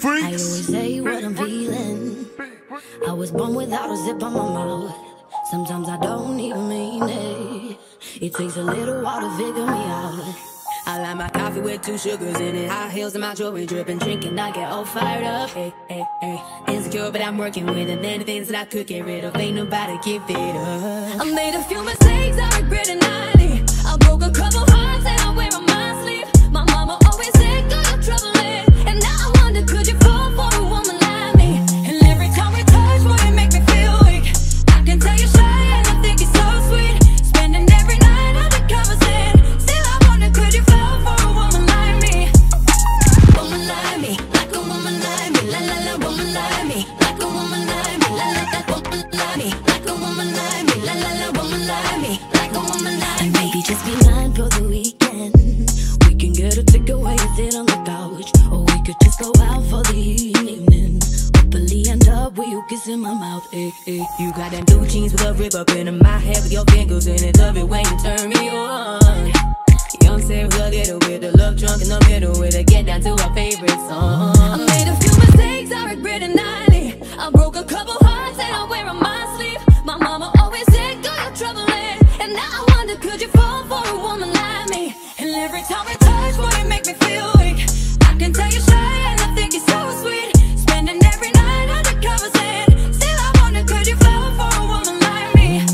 I always say what I'm feeling. I was born without a zip on my mouth. Sometimes I don't even mean it. It takes a little while to figure me out. I like my coffee with 2 sugars in it. High heels and my jewelry dripping, drinking, I get all fired up. Hey, hey, hey. Insecure, but I'm working with it. Many things that I could get rid of, ain't nobody give it up. I made a few mistakes, I regret it nightly. I broke a couple hearts and I wear on my sleeve. My mama always said, girl, you're troubling. And now I wonder, could you fall for a woman like me? And every time we touch, boy, it make me feel weak. I can tell you're shy and I think you're so sweet. Spending every night under covers in. Still I wonder, could you fall for a woman like me? Woman like me, like a woman like me. La la la, woman like me, like a woman like me. La la la, woman like me, like a woman like me. La la la, woman like me, like a woman like me. And maybe just be mine for the weekend. We can get a takeaway and sit on the couch, or we could just go out for the evening. Hopefully end up with you kissing my mouth. Hey, hey. You got them blue jeans with a rip up into my head with your fingers in it. Love it when you turn me on. Young Sarah a little with the love drunk in the middle with a get down to our favorite song. I made a few mistakes, I regret it nightly. I broke a couple hearts and I wear on my sleeve. My mama always said, girl, you're troubling. And now I wonder, could you fall for a woman like me? And every time we touch, boy, it make me feel weak. I can tell you're shy and I think you're so sweet. Spending every night under covers in. Still I wonder, could you fall for a woman like me?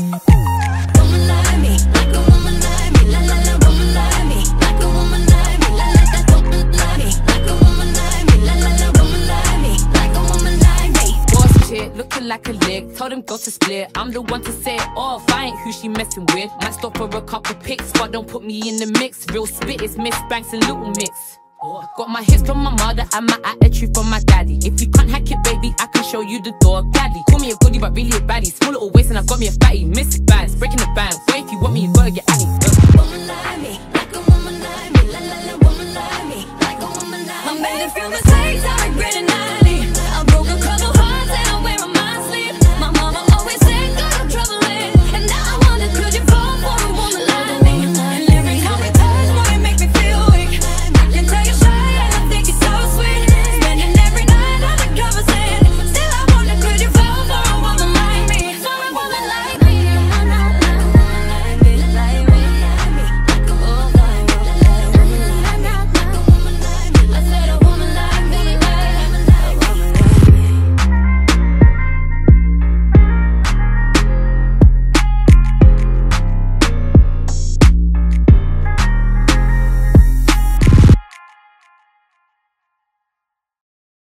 Woman like me, like a woman like me. La la la, woman like me, like a woman like me. La la la, woman like me, like a woman like me. La la la, woman like me, like a woman like me. Boss chick, looking like a lick. Told him go to split. I'm the one to say it off. I ain't who she messing with. Might stop for a couple pics, but don't put me in the mix. Real spit is Miss Banks and Little Mix. Got my hips from my mother and my attitude from my daddy. If you can't hack it, baby, I can show you the door gladly. Call me a goodie, but really a baddie. Small little waist and I've got me a fatty. Miss Bands, breaking the bands. Wait, if you want me, you gotta get